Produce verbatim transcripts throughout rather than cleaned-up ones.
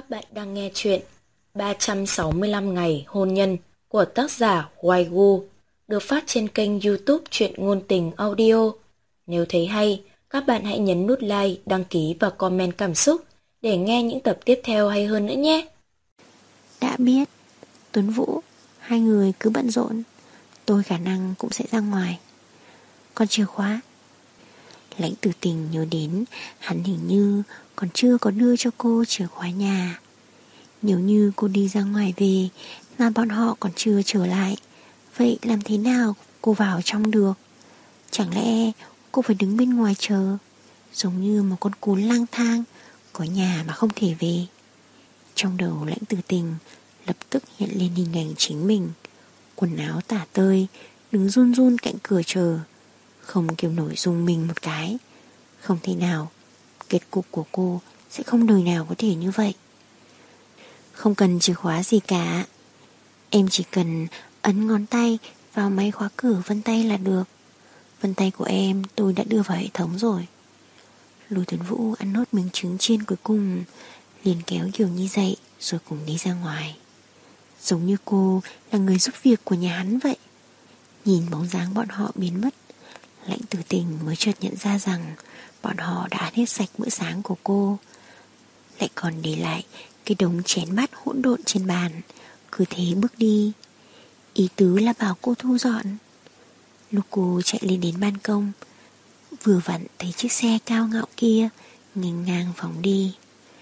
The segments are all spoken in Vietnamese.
Các bạn đang nghe chuyện ba trăm sáu mươi lăm ngày hôn nhân của tác giả Hoài Gu, được phát trên kênh YouTube Truyện Ngôn Tình Audio. Nếu thấy hay, các bạn hãy nhấn nút like, đăng ký và comment cảm xúc để nghe những tập tiếp theo hay hơn nữa nhé. Đã biết, Tuấn Vũ, hai người cứ bận rộn, tôi khả năng cũng sẽ ra ngoài. Còn chìa khóa? Lãnh Tử Tình nhớ đến hắn hình như còn chưa có đưa cho cô chìa khóa nhà. Nếu như cô đi ra ngoài về mà bọn họ còn chưa trở lại, vậy làm thế nào cô vào trong được? Chẳng lẽ cô phải đứng bên ngoài chờ, giống như một con cún lang thang, có nhà mà không thể về? Trong đầu Lãnh Tử Tình lập tức hiện lên hình ảnh chính mình, quần áo tả tơi, đứng run run cạnh cửa chờ, không kêu nổi rung mình một cái. Không thể nào, kết cục của cô sẽ không đời nào có thể như vậy. Không cần chìa khóa gì cả, em chỉ cần ấn ngón tay vào máy khóa cửa vân tay là được. Vân tay của em tôi đã đưa vào hệ thống rồi. Lôi Tuấn Vũ ăn nốt miếng trứng chiên cuối cùng, liền kéo Kiều Nhi dậy rồi cùng đi ra ngoài. Giống như cô là người giúp việc của nhà hắn vậy. Nhìn bóng dáng bọn họ biến mất, Lãnh Tử Tình mới chợt nhận ra rằng bọn họ đã ăn hết sạch bữa sáng của cô, lại còn để lại cái đống chén bát hỗn độn trên bàn, cứ thế bước đi. Ý tứ là bảo cô thu dọn. Lúc cô chạy lên đến ban công, vừa vặn thấy chiếc xe cao ngạo kia nghênh ngang phóng đi.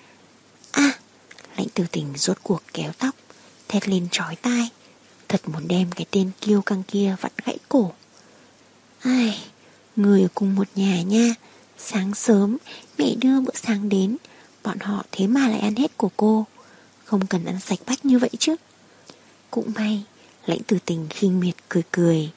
À! Lãnh Tử Tình rốt cuộc kéo tóc, thét lên chói tai, thật muốn đem cái tên kiêu căng kia vặn gãy cổ. Ai, người ở cùng một nhà nha. Sáng sớm mẹ đưa bữa sáng đến, bọn họ thế mà lại ăn hết của cô. Không cần ăn sạch bách như vậy chứ. Cũng may, Lãnh Tử Tình khinh miệt cười cười.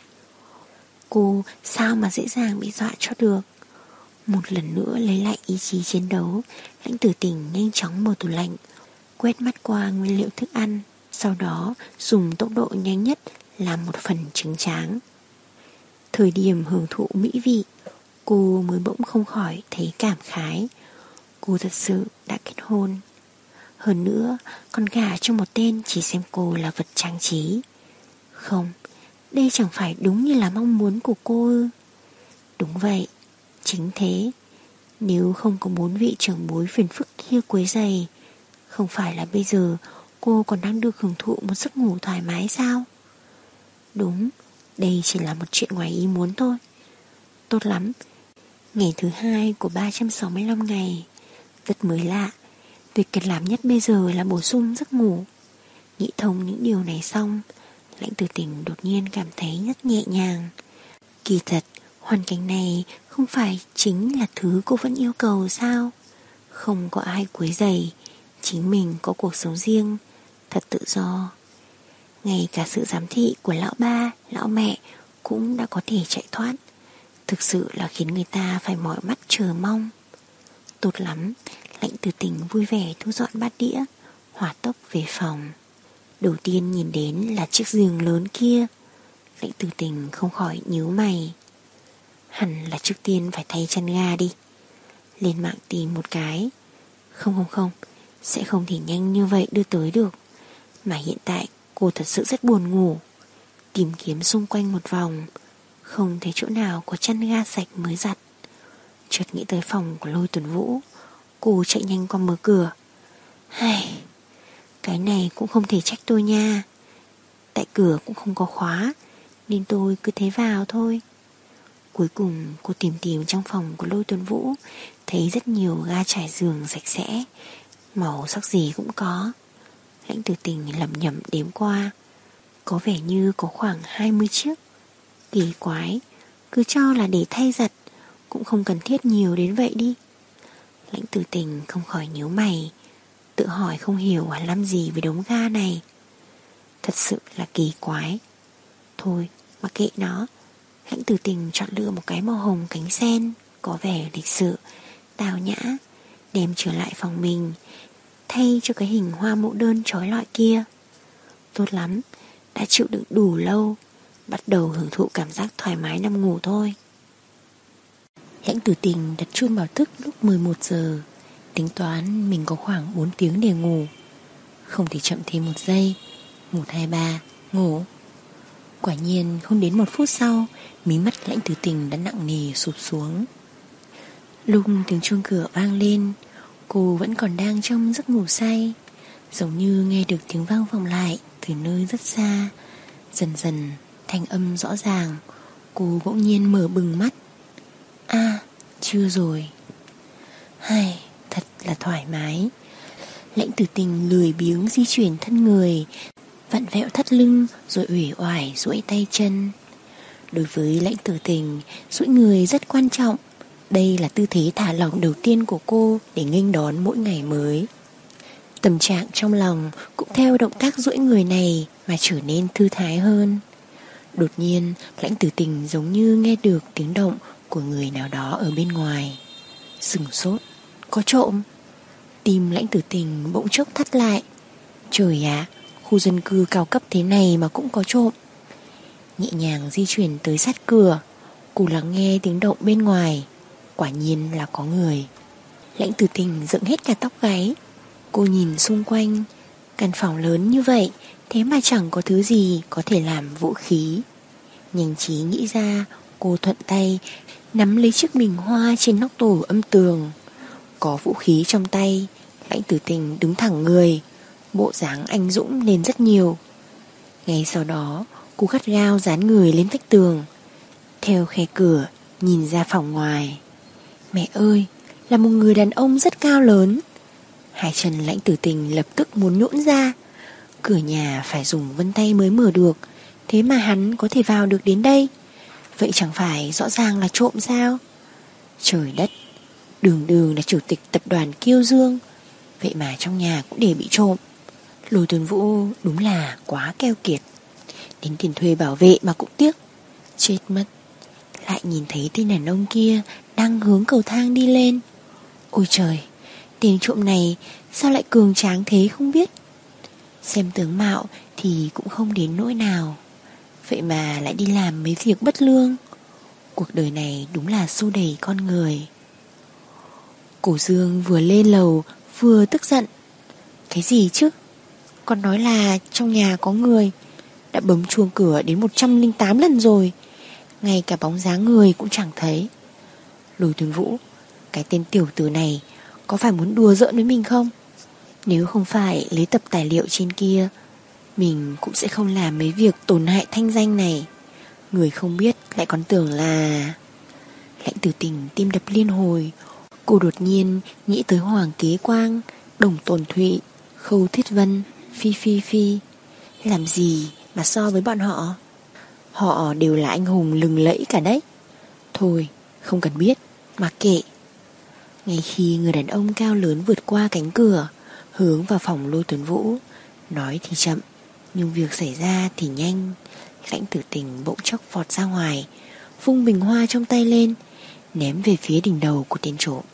Cô sao mà dễ dàng bị dọa cho được. Một lần nữa lấy lại ý chí chiến đấu, Lãnh Tử Tình nhanh chóng mở tủ lạnh, quét mắt qua nguyên liệu thức ăn, sau đó dùng tốc độ nhanh nhất làm một phần trứng tráng. Thời điểm hưởng thụ mỹ vị, cô mới bỗng không khỏi thấy cảm khái. Cô thật sự đã kết hôn. Hơn nữa còn gả cho một tên chỉ xem cô là vật trang trí. Không, đây chẳng phải đúng như là mong muốn của cô ư? Đúng vậy, chính thế. Nếu không có bốn vị trưởng bối phiền phức kia quấy rầy, không phải là bây giờ cô còn đang được hưởng thụ một giấc ngủ thoải mái sao? Đúng, đây chỉ là một chuyện ngoài ý muốn thôi. Tốt lắm. Ngày thứ hai của ba trăm sáu mươi lăm ngày, rất mới lạ. Việc cần làm nhất bây giờ là bổ sung giấc ngủ. Nghĩ thông những điều này xong, Lãnh Tử Tình đột nhiên cảm thấy rất nhẹ nhàng. Kỳ thật, hoàn cảnh này không phải chính là thứ cô vẫn yêu cầu sao? Không có ai quấy rầy, chính mình có cuộc sống riêng, thật tự do. Ngay cả sự giám thị của lão ba, lão mẹ cũng đã có thể chạy thoát. Thực sự là khiến người ta phải mỏi mắt chờ mong. Tốt lắm, Lãnh Tử Tình vui vẻ thu dọn bát đĩa, hỏa tốc về phòng. Đầu tiên nhìn đến là chiếc giường lớn kia. Lãnh Tử Tình không khỏi nhíu mày. Hẳn là trước tiên phải thay chăn ga đi. Lên mạng tìm một cái. Không không không, sẽ không thể nhanh như vậy đưa tới được. Mà hiện tại cô thật sự rất buồn ngủ. Tìm kiếm xung quanh một vòng, không thấy chỗ nào có chăn ga sạch mới giặt. Chợt nghĩ tới phòng của Lôi Tuấn Vũ, cô chạy nhanh qua mở cửa. Hay, cái này cũng không thể trách tôi nha. Tại cửa cũng không có khóa, nên tôi cứ thế vào thôi. Cuối cùng cô tìm tìm trong phòng của Lôi Tuấn Vũ, thấy rất nhiều ga trải giường sạch sẽ, màu sắc gì cũng có. Lãnh Tử Tình lẩm nhẩm đếm qua, có vẻ như có khoảng hai mươi chiếc. Kỳ quái, cứ cho là để thay giặt, cũng không cần thiết nhiều đến vậy đi. Lãnh Tử Tình không khỏi nhíu mày, tự hỏi không hiểu à làm gì với đống ga này. Thật sự là kỳ quái. Thôi, mặc kệ nó. Lãnh Tử Tình chọn lựa một cái màu hồng cánh sen, có vẻ lịch sự, tao nhã, đem trở lại phòng mình, thay cho cái hình hoa mẫu đơn trói lọi kia. Tốt lắm, đã chịu đựng đủ lâu, bắt đầu hưởng thụ cảm giác thoải mái nằm ngủ thôi. Lãnh Tử Tình đặt chuông báo thức lúc mười một giờ. Tính toán mình có khoảng bốn tiếng để ngủ, không thể chậm thêm một giây. Một hai ba, ngủ. Quả nhiên không đến một phút sau, mí mắt Lãnh Tử Tình đã nặng nề sụp xuống. Lúc tiếng chuông cửa vang lên, cô vẫn còn đang trong giấc ngủ say, giống như nghe được tiếng vang vọng lại từ nơi rất xa. Dần dần thanh âm rõ ràng, cô bỗng nhiên mở bừng mắt. À, chưa rồi. Hay, thật là thoải mái. Lãnh Tử Tình lười biếng di chuyển thân người, vặn vẹo thắt lưng rồi uể oải duỗi tay chân. Đối với Lãnh Tử Tình, duỗi người rất quan trọng. Đây là tư thế thả lỏng đầu tiên của cô để nghênh đón mỗi ngày mới. Tâm trạng trong lòng cũng theo động tác duỗi người này mà trở nên thư thái hơn. Đột nhiên, Lãnh Tử Tình giống như nghe được tiếng động của người nào đó ở bên ngoài. Sửng sốt, có trộm. Tim Lãnh Tử Tình bỗng chốc thắt lại. Trời ạ, khu dân cư cao cấp thế này mà cũng có trộm. Nhẹ nhàng di chuyển tới sát cửa, cô lắng nghe tiếng động bên ngoài. Quả nhiên là có người. Lãnh Tử Tình dựng hết cả tóc gáy. Cô nhìn xung quanh, căn phòng lớn như vậy, thế mà chẳng có thứ gì có thể làm vũ khí. Nhanh trí nghĩ ra, cô thuận tay nắm lấy chiếc bình hoa trên nóc tủ âm tường. Có vũ khí trong tay, Lãnh Tử Tình đứng thẳng người, bộ dáng anh dũng lên rất nhiều. Ngay sau đó, cô gắt gao dán người lên vách tường, theo khe cửa nhìn ra phòng ngoài. Mẹ ơi, là một người đàn ông rất cao lớn. Hai chân Lãnh Tử Tình lập tức muốn nhũn ra. Cửa nhà phải dùng vân tay mới mở được, thế mà hắn có thể vào được đến đây. Vậy chẳng phải rõ ràng là trộm sao? Trời đất, đường đường là chủ tịch tập đoàn Kiêu Dương, vậy mà trong nhà cũng để bị trộm. Lôi Tuấn Vũ đúng là quá keo kiệt, đến tiền thuê bảo vệ mà cũng tiếc. Chết mất. Lại nhìn thấy tên đàn ông kia đang hướng cầu thang đi lên. Ôi trời, tên trộm này sao lại cường tráng thế không biết. Xem tướng mạo thì cũng không đến nỗi nào, vậy mà lại đi làm mấy việc bất lương. Cuộc đời này đúng là xô đẩy con người. Cổ Dương vừa lên lầu vừa tức giận. Cái gì chứ? Con nói là trong nhà có người. Đã bấm chuông cửa đến một trăm lẻ tám lần rồi, ngay cả bóng dáng người cũng chẳng thấy. Lôi Tuấn Vũ, cái tên tiểu tử này có phải muốn đùa giỡn với mình không? Nếu không phải lấy tập tài liệu trên kia, mình cũng sẽ không làm mấy việc tổn hại thanh danh này. Người không biết lại còn tưởng là... Lãnh Tử Tình tim đập liên hồi. Cô đột nhiên nghĩ tới Hoàng Kế Quang, Đồng Tồn Thụy, Khâu Thiết Vân, Phi Phi Phi. Làm gì mà so với bọn họ? Họ đều là anh hùng lừng lẫy cả đấy. Thôi, không cần biết, mặc kệ. Ngay khi người đàn ông cao lớn vượt qua cánh cửa, hướng vào phòng Lôi Tuấn Vũ, nói thì chậm, nhưng việc xảy ra thì nhanh. Lãnh Tử Tình bỗng chốc vọt ra ngoài, vung bình hoa trong tay lên, ném về phía đỉnh đầu của tên trộm.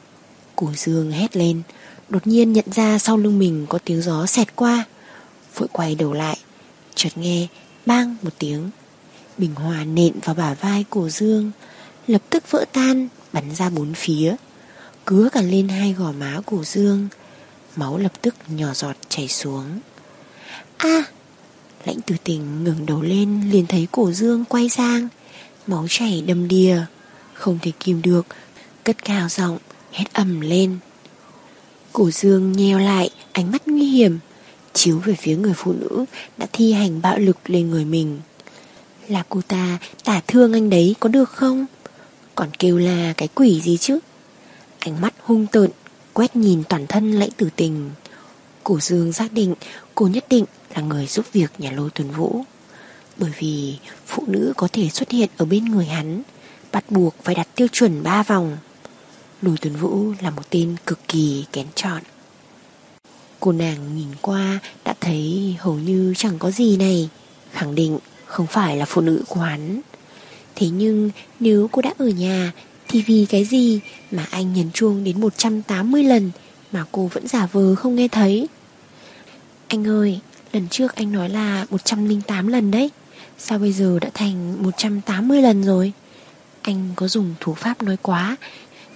Cổ Dương hét lên, đột nhiên nhận ra sau lưng mình có tiếng gió xẹt qua, vội quay đầu lại, chợt nghe bang một tiếng, bình hoa nện vào bả vai Cổ Dương, lập tức vỡ tan, bắn ra bốn phía, cứa cả lên hai gò má Cổ Dương. Máu lập tức nhỏ giọt chảy xuống. A! Lãnh Tử Tình ngẩng đầu lên liền thấy Cổ Dương quay sang, máu chảy đầm đìa, không thể kìm được, cất cao giọng hét ầm lên. Cổ Dương nheo lại, ánh mắt nguy hiểm, chiếu về phía người phụ nữ đã thi hành bạo lực lên người mình. Là cô ta tả thương anh đấy có được không? Còn kêu là cái quỷ gì chứ? Ánh mắt hung tợn quét nhìn toàn thân Lãnh Tử Tình. Cổ Dương xác định cô nhất định là người giúp việc nhà Lôi Tuấn Vũ, bởi vì phụ nữ có thể xuất hiện ở bên người hắn bắt buộc phải đặt tiêu chuẩn ba vòng. Lôi Tuấn Vũ là một tên cực kỳ kén chọn. Cô nàng nhìn qua đã thấy hầu như chẳng có gì này, khẳng định không phải là phụ nữ của hắn. Thế nhưng nếu cô đã ở nhà thì vì cái gì mà anh nhấn chuông đến một trăm tám mươi lần mà cô vẫn giả vờ không nghe thấy? Anh ơi, lần trước anh nói là một trăm lẻ tám lần đấy, sao bây giờ đã thành một trăm tám mươi lần rồi? Anh có dùng thủ pháp nói quá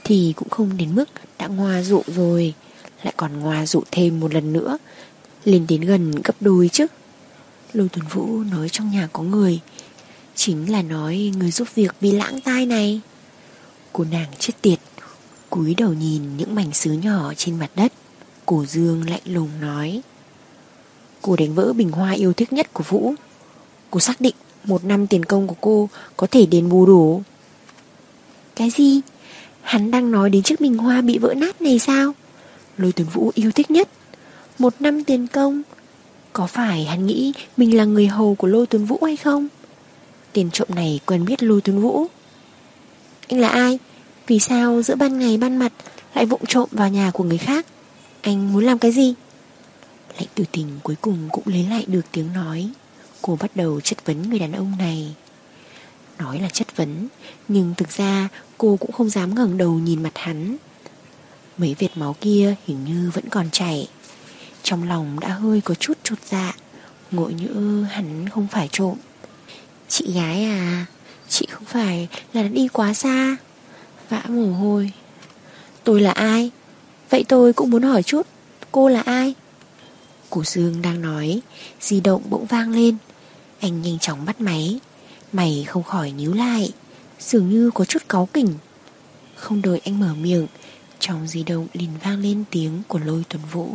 thì cũng không đến mức đã ngoa dụ rồi, lại còn ngoa dụ thêm một lần nữa, lên đến gần gấp đôi chứ. Lôi Tuấn Vũ nói trong nhà có người, chính là nói người giúp việc vì lãng tai này. Cô nàng chết tiệt, cúi đầu nhìn những mảnh sứ nhỏ trên mặt đất. Cổ Dương lạnh lùng nói: cô đánh vỡ bình hoa yêu thích nhất của Vũ. Cô xác định một năm tiền công của cô có thể đền bù đủ. Cái gì? Hắn đang nói đến chiếc bình hoa bị vỡ nát này sao? Lôi Tuấn Vũ yêu thích nhất, một năm tiền công. Có phải hắn nghĩ mình là người hầu của Lôi Tuấn Vũ hay không? Tên trộm này quen biết Lôi Tuấn Vũ. Anh là ai? Vì sao giữa ban ngày ban mặt lại vụng trộm vào nhà của người khác? Anh muốn làm cái gì? Lãnh Tử Tình cuối cùng cũng lấy lại được tiếng nói. Cô bắt đầu chất vấn người đàn ông này. Nói là chất vấn, nhưng thực ra cô cũng không dám ngẩng đầu nhìn mặt hắn. Mấy vệt máu kia hình như vẫn còn chảy. Trong lòng đã hơi có chút chột dạ, ngộ nhỡ hắn không phải trộm. Chị gái à, chị không phải là đã đi quá xa? Vã mồ hôi. Tôi là ai? Vậy tôi cũng muốn hỏi chút, cô là ai? Cổ Dương đang nói, di động bỗng vang lên. Anh nhanh chóng bắt máy. Mày không khỏi nhíu lại, dường như có chút cáu kỉnh. Không đợi anh mở miệng, trong di động liền vang lên tiếng của Lôi Tuấn Vũ.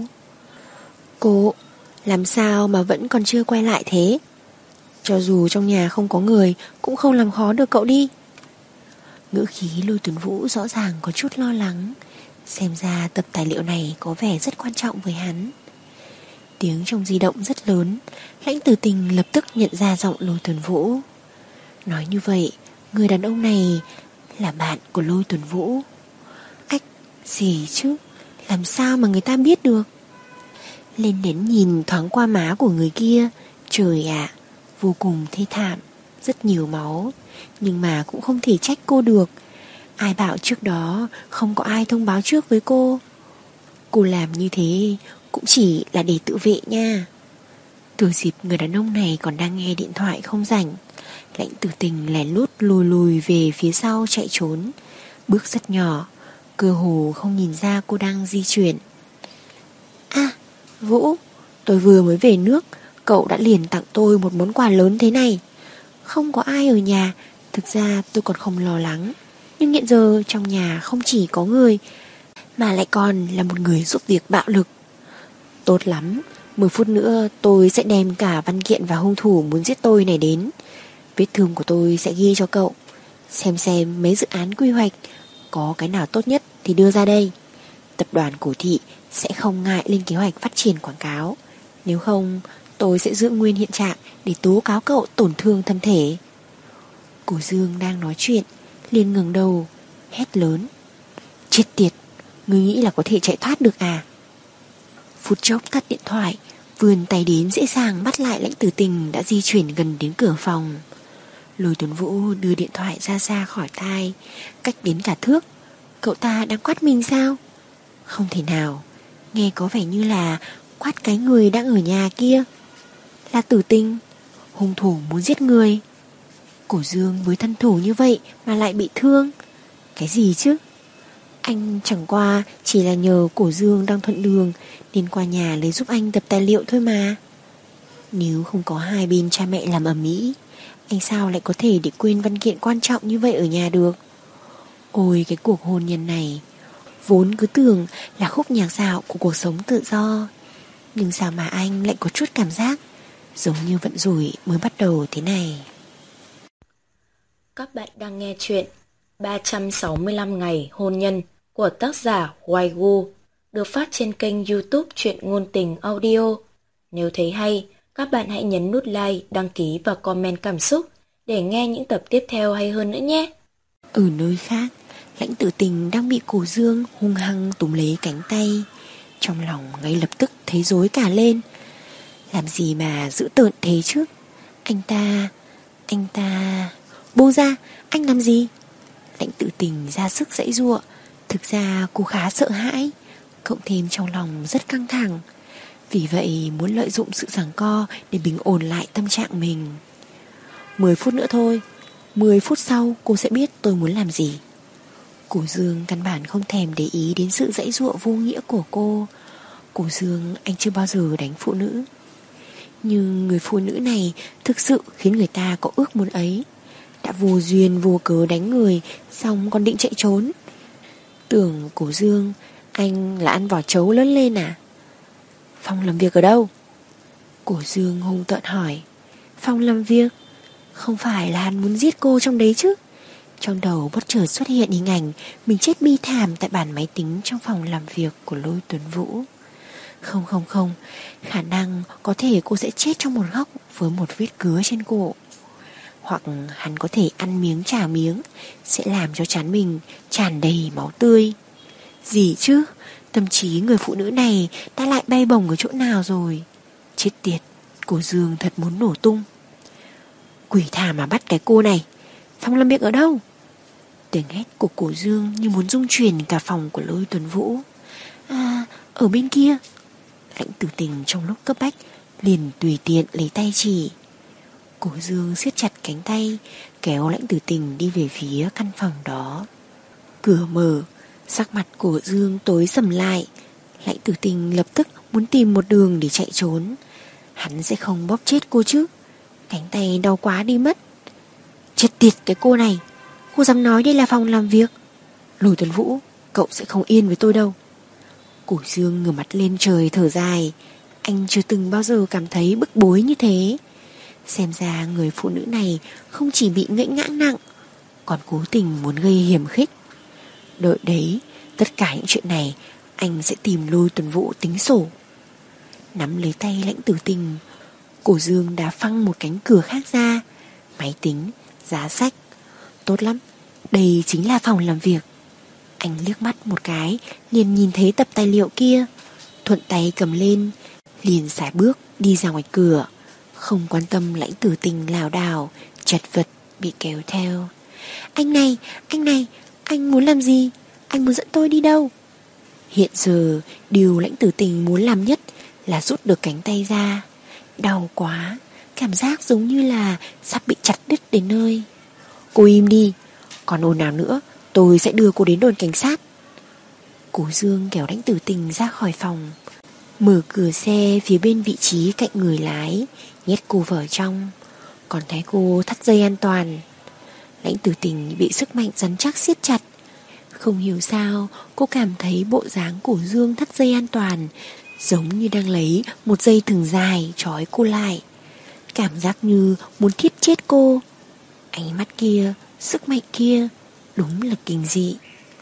Cô, làm sao mà vẫn còn chưa quay lại thế? Cho dù trong nhà không có người cũng không làm khó được cậu đi. Ngữ khí Lôi Tuấn Vũ rõ ràng có chút lo lắng. Xem ra tập tài liệu này có vẻ rất quan trọng với hắn. Tiếng trong di động rất lớn. Lãnh Tử Tình lập tức nhận ra giọng Lôi Tuấn Vũ. Nói như vậy, người đàn ông này là bạn của Lôi Tuấn Vũ. Ách, gì chứ? Làm sao mà người ta biết được? Lên đến nhìn thoáng qua má của người kia. Trời ạ, vô cùng thê thảm, rất nhiều máu. Nhưng mà cũng không thể trách cô được. Ai bảo trước đó không có ai thông báo trước với cô? Cô làm như thế cũng chỉ là để tự vệ nha. Thừa dịp người đàn ông này còn đang nghe điện thoại không rảnh, Lãnh Tử Tình lén lút lùi lùi về phía sau chạy trốn. Bước rất nhỏ, cơ hồ không nhìn ra cô đang di chuyển. À, Vũ, tôi vừa mới về nước, cậu đã liền tặng tôi một món quà lớn thế này. Không có ai ở nhà, thực ra tôi còn không lo lắng. Nhưng hiện giờ trong nhà không chỉ có người, mà lại còn là một người giúp việc bạo lực. Tốt lắm, mười phút nữa tôi sẽ đem cả văn kiện và hung thủ muốn giết tôi này đến. Vết thương của tôi sẽ ghi cho cậu. Xem xem mấy dự án quy hoạch có cái nào tốt nhất thì đưa ra đây. Tập đoàn Cổ Thị sẽ không ngại lên kế hoạch phát triển quảng cáo. Nếu không, tôi sẽ giữ nguyên hiện trạng để tố cáo cậu tổn thương thân thể. Cổ Dương đang nói chuyện, liền ngẩng đầu, hét lớn. Chết tiệt, ngươi nghĩ là có thể chạy thoát được à? Phút chốc tắt điện thoại, vươn tay đến dễ dàng bắt lại Lãnh Tử Tình đã di chuyển gần đến cửa phòng. Lôi Tuấn Vũ đưa điện thoại ra xa khỏi tai, cách đến cả thước. Cậu ta đang quát mình sao? Không thể nào, nghe có vẻ như là quát cái người đang ở nhà kia. Là Tử Tình, hung thủ muốn giết người. Cổ Dương với thân thủ như vậy mà lại bị thương. Cái gì chứ? Anh chẳng qua chỉ là nhờ Cổ Dương đang thuận đường nên qua nhà lấy giúp anh tập tài liệu thôi mà. Nếu không có hai bên cha mẹ làm ầm ĩ, anh sao lại có thể để quên văn kiện quan trọng như vậy ở nhà được? Ôi cái cuộc hôn nhân này, vốn cứ tưởng là khúc nhạc dạo của cuộc sống tự do, nhưng sao mà anh lại có chút cảm giác giống như vận rủi mới bắt đầu thế này. Các bạn đang nghe chuyện ba trăm sáu mươi lăm ngày hôn nhân của tác giả Hoài Gu, được phát trên kênh YouTube Truyện Ngôn Tình Audio. Nếu thấy hay, các bạn hãy nhấn nút like, đăng ký và comment cảm xúc để nghe những tập tiếp theo hay hơn nữa nhé. Ở nơi khác, Lãnh Tử Tình đang bị Cổ Dương hung hăng túm lấy cánh tay. Trong lòng ngay lập tức thấy rối cả lên. Làm gì mà dữ tợn thế chứ? Anh ta... Anh ta... Buông ra, anh làm gì? Lãnh Tử Tình ra sức giãy giụa. Thực ra cô khá sợ hãi, cộng thêm trong lòng rất căng thẳng. Vì vậy muốn lợi dụng sự giằng co để bình ổn lại tâm trạng mình. Mười phút nữa thôi, mười phút sau cô sẽ biết tôi muốn làm gì. Cổ Dương căn bản không thèm để ý đến sự giãy giụa vô nghĩa của cô. Cổ Dương anh chưa bao giờ đánh phụ nữ, nhưng người phụ nữ này thực sự khiến người ta có ước muốn ấy. Đã vô duyên vô cớ đánh người, xong còn định chạy trốn. Tưởng Cổ Dương anh là ăn vỏ trấu lớn lên à? Phòng làm việc ở đâu? Cổ Dương hung tợn hỏi. Phòng làm việc? Không phải là hắn muốn giết cô trong đấy chứ? Trong đầu bất chợt xuất hiện hình ảnh mình chết bi thảm tại bàn máy tính trong phòng làm việc của Lôi Tuấn Vũ. Không không không, khả năng có thể cô sẽ chết trong một góc với một vết cứa trên cổ. Hoặc hắn có thể ăn miếng trả miếng, sẽ làm cho trán mình tràn đầy máu tươi. Gì chứ, tâm trí người phụ nữ này đã lại bay bổng ở chỗ nào rồi? Chết tiệt, Cổ Dương thật muốn nổ tung. Quỷ thà mà bắt cái cô này. Phòng làm việc ở đâu? Tiếng hét của Cổ Dương như muốn rung chuyển cả phòng của Lôi Tuấn Vũ. À, ở bên kia. Lãnh Tử Tình trong lúc cấp bách liền tùy tiện lấy tay chỉ. Cổ Dương siết chặt cánh tay, kéo Lãnh Tử Tình đi về phía căn phòng đó. Cửa mở, sắc mặt Cổ Dương tối sầm lại. Lãnh Tử Tình lập tức muốn tìm một đường để chạy trốn. Hắn sẽ không bóp chết cô chứ? Cánh tay đau quá đi mất. Chết tiệt cái cô này, cô dám nói đây là phòng làm việc. Lôi Tuấn Vũ, cậu sẽ không yên với tôi đâu. Cổ Dương ngửa mặt lên trời thở dài. Anh chưa từng bao giờ cảm thấy bức bối như thế. Xem ra người phụ nữ này không chỉ bị ngẫy ngã nặng, còn cố tình muốn gây hiểm khích. Đợi đấy, tất cả những chuyện này anh sẽ tìm Lôi Tuấn Vũ tính sổ. Nắm lấy tay Lãnh Tử Tình, Cổ Dương đã phăng một cánh cửa khác ra. Máy tính, giá sách. Tốt lắm, đây chính là phòng làm việc. Anh liếc mắt một cái liền nhìn thấy tập tài liệu kia, thuận tay cầm lên, liền sải bước đi ra ngoài cửa, không quan tâm Lãnh Tử Tình lảo đảo chật vật bị kéo theo. Anh này, anh này, anh muốn làm gì? Anh muốn dẫn tôi đi đâu? Hiện giờ điều Lãnh Tử Tình muốn làm nhất là rút được cánh tay ra. Đau quá, cảm giác giống như là sắp bị chặt đứt đến nơi. Cô im đi, còn ồn nào nữa tôi sẽ đưa cô đến đồn cảnh sát. Cổ Dương kéo Lãnh Tử Tình ra khỏi phòng, mở cửa xe phía bên vị trí cạnh người lái, nhét cô vào trong, còn thấy cô thắt dây an toàn. Lãnh Tử Tình bị sức mạnh rắn chắc siết chặt. Không hiểu sao cô cảm thấy bộ dáng Cổ Dương thắt dây an toàn giống như đang lấy một dây thừng dài trói cô lại, cảm giác như muốn thiếp chết cô. Ánh mắt kia, sức mạnh kia, đúng là kinh dị.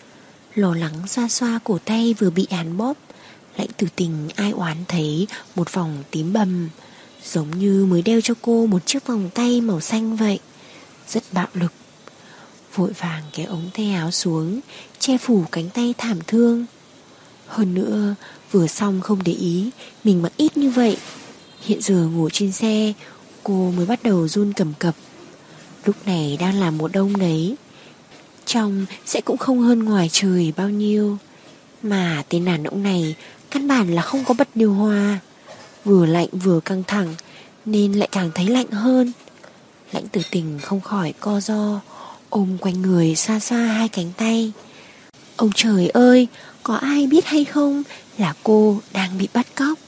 Lo lắng xoa xoa cổ tay vừa bị hắn bóp, Lãnh Tử Tình ai oán thấy một vòng tím bầm, giống như mới đeo cho cô một chiếc vòng tay màu xanh vậy. Rất bạo lực. Vội vàng kéo ống tay áo xuống, che phủ cánh tay thảm thương. Hơn nữa, vừa xong không để ý mình mặc ít như vậy. Hiện giờ ngủ trên xe, cô mới bắt đầu run cầm cập. Lúc này đang là mùa đông đấy, trong sẽ cũng không hơn ngoài trời bao nhiêu. Mà tên đàn ông này căn bản là không có bật điều hòa, vừa lạnh vừa căng thẳng nên lại càng thấy lạnh hơn. Lãnh Tử Tình không khỏi co ro, ôm quanh người xa xa hai cánh tay. Ông trời ơi, có ai biết hay không là cô đang bị bắt cóc?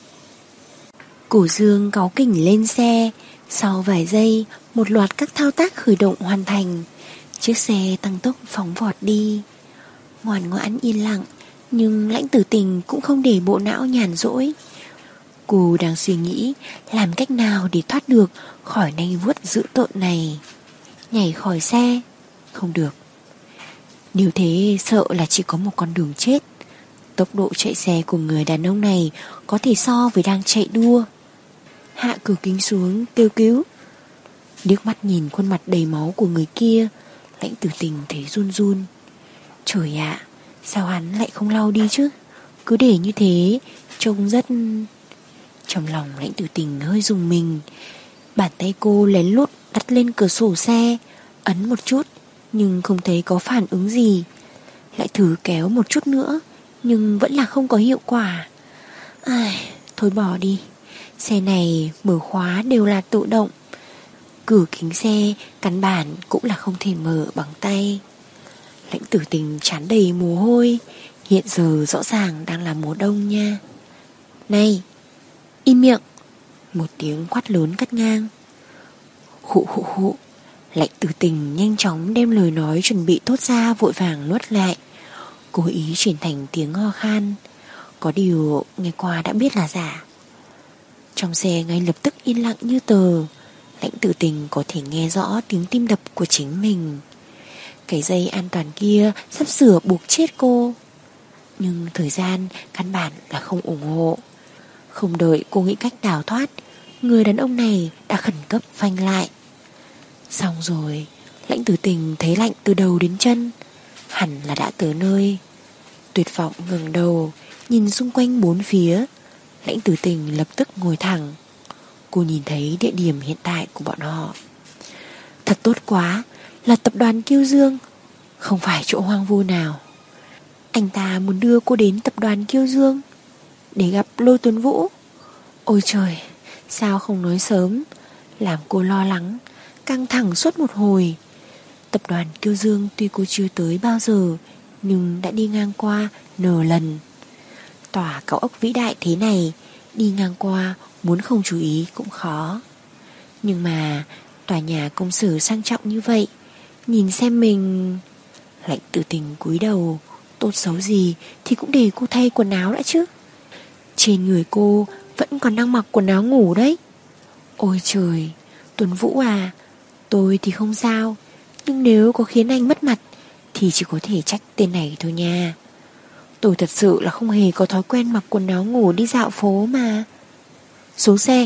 Cổ Dương cáu kỉnh lên xe. Sau vài giây, một loạt các thao tác khởi động hoàn thành. Chiếc xe tăng tốc phóng vọt đi. Ngoan ngoãn yên lặng, nhưng Lãnh Tử Tình cũng không để bộ não nhàn rỗi. Cô đang suy nghĩ làm cách nào để thoát được khỏi nanh vuốt dữ tợn này. Nhảy khỏi xe? Không được. Nếu thế sợ là chỉ có một con đường chết. Tốc độ chạy xe của người đàn ông này có thể so với đang chạy đua. Hạ cửa kính xuống kêu cứu. Liếc mắt nhìn khuôn mặt đầy máu của người kia, Lãnh Tử Tình thấy run run. Trời ạ, sao hắn lại không lau đi chứ? Cứ để như thế trông rất... Trong lòng Lãnh Tử Tình hơi rùng mình. Bàn tay cô lén lút đặt lên cửa sổ xe, ấn một chút nhưng không thấy có phản ứng gì. Lại thử kéo một chút nữa, nhưng vẫn là không có hiệu quả. Ai, thôi bỏ đi. Xe này mở khóa đều là tự động. Cửa kính xe căn bản cũng là không thể mở bằng tay. Lãnh Tử Tình trán đầy mồ hôi. Hiện giờ rõ ràng đang là mùa đông nha. Này, im miệng. Một tiếng quát lớn cắt ngang. Khụ khụ khụ. Lãnh Tử Tình nhanh chóng đem lời nói chuẩn bị tốt ra vội vàng nuốt lại, cố ý chuyển thành tiếng ho khan. Có điều nghe qua đã biết là giả. Trong xe ngay lập tức yên lặng như tờ. Lãnh Tử Tình có thể nghe rõ tiếng tim đập của chính mình. Cái dây an toàn kia sắp sửa buộc chết cô. Nhưng thời gian căn bản là không ủng hộ. Không đợi cô nghĩ cách đào thoát, người đàn ông này đã khẩn cấp phanh lại. Xong rồi, Lãnh Tử Tình thấy lạnh từ đầu đến chân. Hẳn là đã tới nơi. Tuyệt vọng ngẩng đầu, nhìn xung quanh bốn phía. Lãnh Tử Tình lập tức ngồi thẳng. Cô nhìn thấy địa điểm hiện tại của bọn họ. Thật tốt quá, là tập đoàn Kiêu Dương, không phải chỗ hoang vu nào. Anh ta muốn đưa cô đến tập đoàn Kiêu Dương để gặp Lôi Tuấn Vũ. Ôi trời, sao không nói sớm, làm cô lo lắng, căng thẳng suốt một hồi. Tập đoàn Kiêu Dương tuy cô chưa tới bao giờ, nhưng đã đi ngang qua nửa lần. Tòa cao ốc vĩ đại thế này, đi ngang qua muốn không chú ý cũng khó. Nhưng mà tòa nhà công sở sang trọng như vậy, nhìn xem mình... Lãnh Tử Tình cúi đầu, tốt xấu gì thì cũng để cô thay quần áo đã chứ. Trên người cô vẫn còn đang mặc quần áo ngủ đấy. Ôi trời, Tuấn Vũ à, tôi thì không sao, nhưng nếu có khiến anh mất mặt thì chỉ có thể trách tên này thôi nha. Tôi thật sự là không hề có thói quen mặc quần áo ngủ đi dạo phố mà. Xuống xe.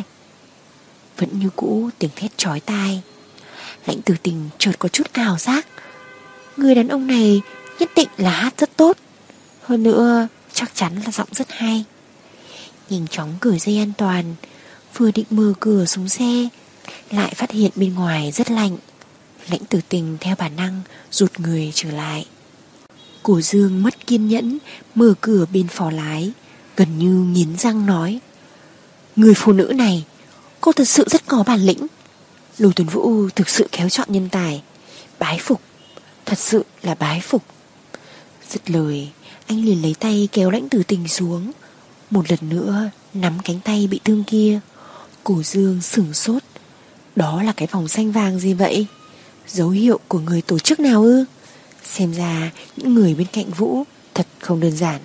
Vẫn như cũ tiếng thét chói tai. Lãnh Tử Tình chợt có chút ảo giác. Người đàn ông này nhất định là hát rất tốt, hơn nữa chắc chắn là giọng rất hay. Nhanh chóng cởi dây an toàn, vừa định mở cửa xuống xe, lại phát hiện bên ngoài rất lạnh. Lãnh Tử Tình theo bản năng rụt người trở lại. Cổ Dương mất kiên nhẫn mở cửa bên phó lái, gần như nghiến răng nói: Người phụ nữ này, cô thật sự rất có bản lĩnh. Lôi Tuấn Vũ thực sự khéo chọn nhân tài, bái phục, thật sự là bái phục. Dứt lời, anh liền lấy tay kéo Lãnh Tử Tình xuống, một lần nữa nắm cánh tay bị thương kia. Cổ Dương sửng sốt. Đó là cái vòng xanh vàng gì vậy? Dấu hiệu của người tổ chức nào ư? Xem ra những người bên cạnh Vũ thật không đơn giản.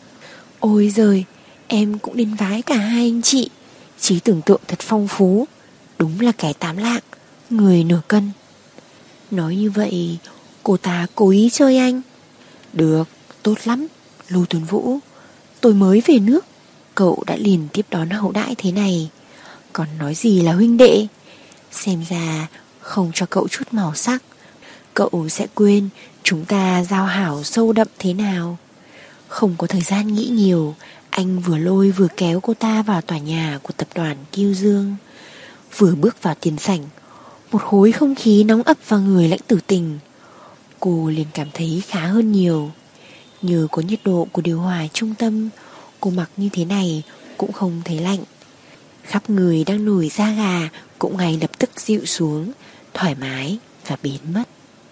Ôi giời, em cũng đến vái cả hai anh chị. Trí tưởng tượng thật phong phú. Đúng là kẻ tám lạng, người nửa cân. Nói như vậy, cô ta cố ý chơi anh. Được, tốt lắm, Lôi Tuấn Vũ. Tôi mới về nước, cậu đã liền tiếp đón hậu đãi thế này, còn nói gì là huynh đệ. Xem ra không cho cậu chút màu sắc, cậu sẽ quên chúng ta giao hảo sâu đậm thế nào. Không có thời gian nghĩ nhiều, anh vừa lôi vừa kéo cô ta vào tòa nhà của tập đoàn Kiêu Dương. Vừa bước vào tiền sảnh, một khối không khí nóng ập vào người Lãnh Tử Tình. Cô liền cảm thấy khá hơn nhiều. Nhờ có nhiệt độ của điều hòa trung tâm, cô mặc như thế này cũng không thấy lạnh. Khắp người đang nổi da gà cũng ngay lập tức dịu xuống, thoải mái và biến mất.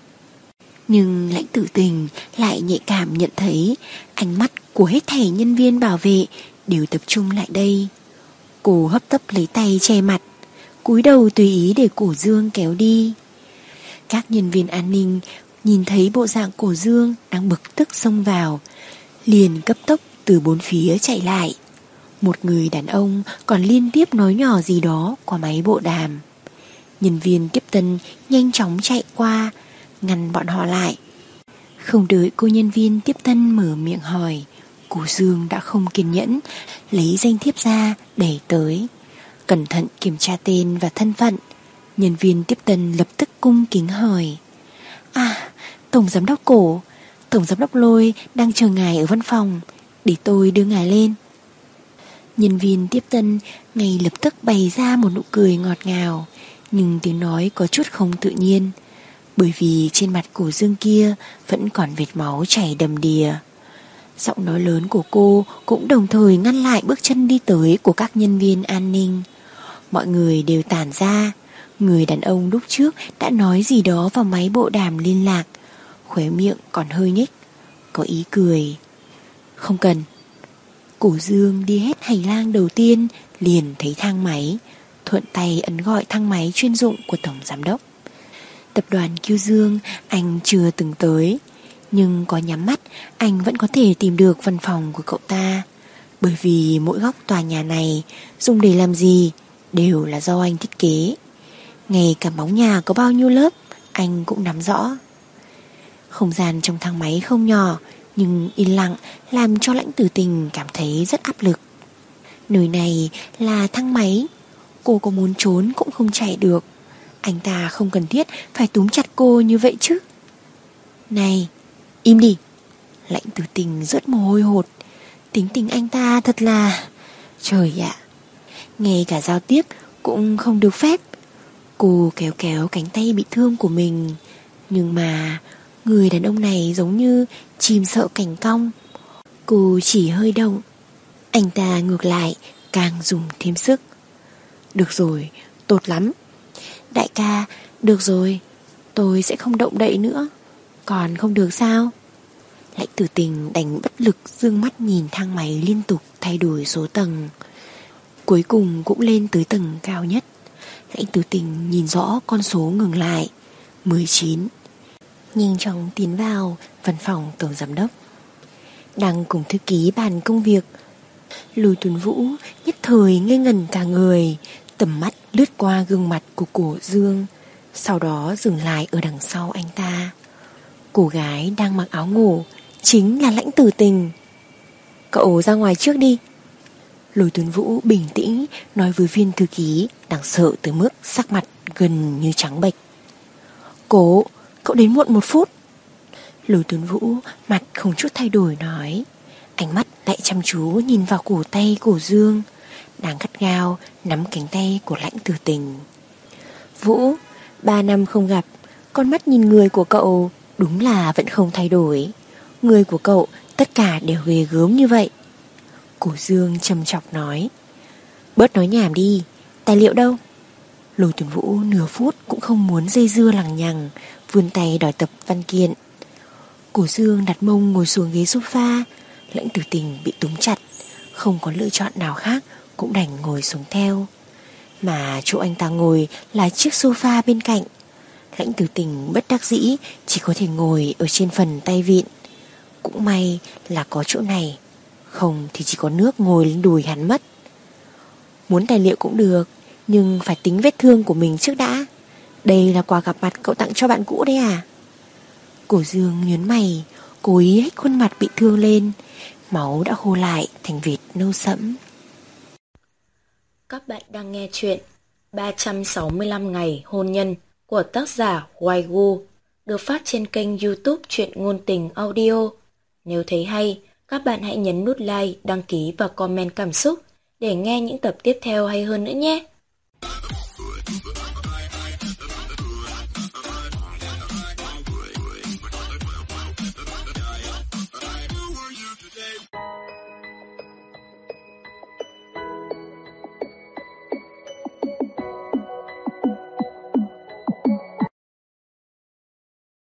Nhưng Lãnh Tử Tình lại nhạy cảm nhận thấy ánh mắt của hết thảy nhân viên bảo vệ đều tập trung lại đây. Cô hấp tấp lấy tay che mặt, cúi đầu tùy ý để Cổ Dương kéo đi. Các nhân viên an ninh nhìn thấy bộ dạng Cổ Dương đang bực tức xông vào, liền cấp tốc từ bốn phía chạy lại. Một người đàn ông còn liên tiếp nói nhỏ gì đó qua máy bộ đàm. Nhân viên tiếp tân nhanh chóng chạy qua, ngăn bọn họ lại. Không đợi cô nhân viên tiếp tân mở miệng hỏi, Cổ Dương đã không kiên nhẫn, lấy danh thiếp ra đẩy tới. Cẩn thận kiểm tra tên và thân phận, nhân viên tiếp tân lập tức cung kính hỏi: À, Tổng Giám đốc Cổ, Tổng Giám đốc Lôi đang chờ ngài ở văn phòng, để tôi đưa ngài lên. Nhân viên tiếp tân ngay lập tức bày ra một nụ cười ngọt ngào, nhưng tiếng nói có chút không tự nhiên, bởi vì trên mặt Cổ Dương kia vẫn còn vệt máu chảy đầm đìa. Giọng nói lớn của cô cũng đồng thời ngăn lại bước chân đi tới của các nhân viên an ninh. Mọi người đều tản ra. Người đàn ông lúc trước đã nói gì đó vào máy bộ đàm liên lạc, khóe miệng còn hơi nhếch, có ý cười. Không cần. Cổ Dương đi hết hành lang đầu tiên liền thấy thang máy, thuận tay ấn gọi thang máy chuyên dụng của tổng giám đốc. Tập đoàn Kiêu Dương anh chưa từng tới, nhưng có nhắm mắt anh vẫn có thể tìm được văn phòng của cậu ta, bởi vì mỗi góc tòa nhà này dùng để làm gì đều là do anh thiết kế. Ngay cả móng nhà có bao nhiêu lớp anh cũng nắm rõ. Không gian trong thang máy không nhỏ, nhưng yên lặng làm cho Lãnh Tử Tình cảm thấy rất áp lực. Nơi này là thang máy, cô có muốn trốn cũng không chạy được. Anh ta không cần thiết phải túm chặt cô như vậy chứ. Này, im đi. Lãnh Tử Tình rớt mồ hôi hột. Tính tình anh ta thật là... Trời ạ, ngay cả giao tiếp cũng không được phép. Cô kéo kéo cánh tay bị thương của mình, nhưng mà người đàn ông này giống như chim sợ cảnh cong. Cô chỉ hơi động, anh ta ngược lại càng dùng thêm sức. Được rồi, tốt lắm. Đại ca, được rồi, tôi sẽ không động đậy nữa. Còn không được sao? Lãnh Tử Tình đành bất lực dương mắt nhìn thang máy liên tục thay đổi số tầng. Cuối cùng cũng lên tới tầng cao nhất. Lãnh Tử Tình nhìn rõ con số ngừng lại, mười chín. Nhanh chóng tiến vào văn phòng tổng giám đốc. Đang cùng thư ký bàn công việc, Lôi Tuấn Vũ nhất thời ngây ngẩn cả người, tầm mắt lướt qua gương mặt của Cổ Dương, sau đó dừng lại ở đằng sau anh ta. Cô gái đang mặc áo ngủ chính là Lãnh Tử Tình. Cậu ra ngoài trước đi. Lôi Tuấn Vũ bình tĩnh nói với viên thư ký đang sợ tới mức sắc mặt gần như trắng bệch. Cố, cậu đến muộn một phút. Lôi Tuấn Vũ mặt không chút thay đổi nói, ánh mắt lại chăm chú nhìn vào cổ tay Cổ Dương đang gắt gao nắm cánh tay của Lãnh Tử Tình. Vũ, ba năm không gặp, con mắt nhìn người của cậu đúng là vẫn không thay đổi. Người của cậu tất cả đều ghê gớm như vậy. Cổ Dương trầm chọc nói. Bớt nói nhảm đi, tài liệu đâu? Lôi Tuấn Vũ nửa phút cũng không muốn dây dưa lằng nhằng, vươn tay đòi tập văn kiện. Cổ Dương đặt mông ngồi xuống ghế sofa. Lãnh Tử Tình bị túm chặt, không có lựa chọn nào khác, cũng đành ngồi xuống theo. Mà chỗ anh ta ngồi là chiếc sofa bên cạnh. Lãnh Tử Tình bất đắc dĩ chỉ có thể ngồi ở trên phần tay vịn. Cũng may là có chỗ này, không thì chỉ có nước ngồi lên đùi hắn mất. Muốn tài liệu cũng được, nhưng phải tính vết thương của mình trước đã. Đây là quà gặp mặt cậu tặng cho bạn cũ đấy à? Cổ Dương nhớn mày, cố ý hếch khuôn mặt bị thương lên. Máu đã khô lại thành vệt nâu sẫm. Các bạn đang nghe chuyện ba trăm sáu mươi lăm ngày hôn nhân của tác giả Waigu, được phát trên kênh YouTube Truyện Ngôn Tình Audio. Nếu thấy hay, các bạn hãy nhấn nút like, đăng ký và comment cảm xúc để nghe những tập tiếp theo hay hơn nữa nhé.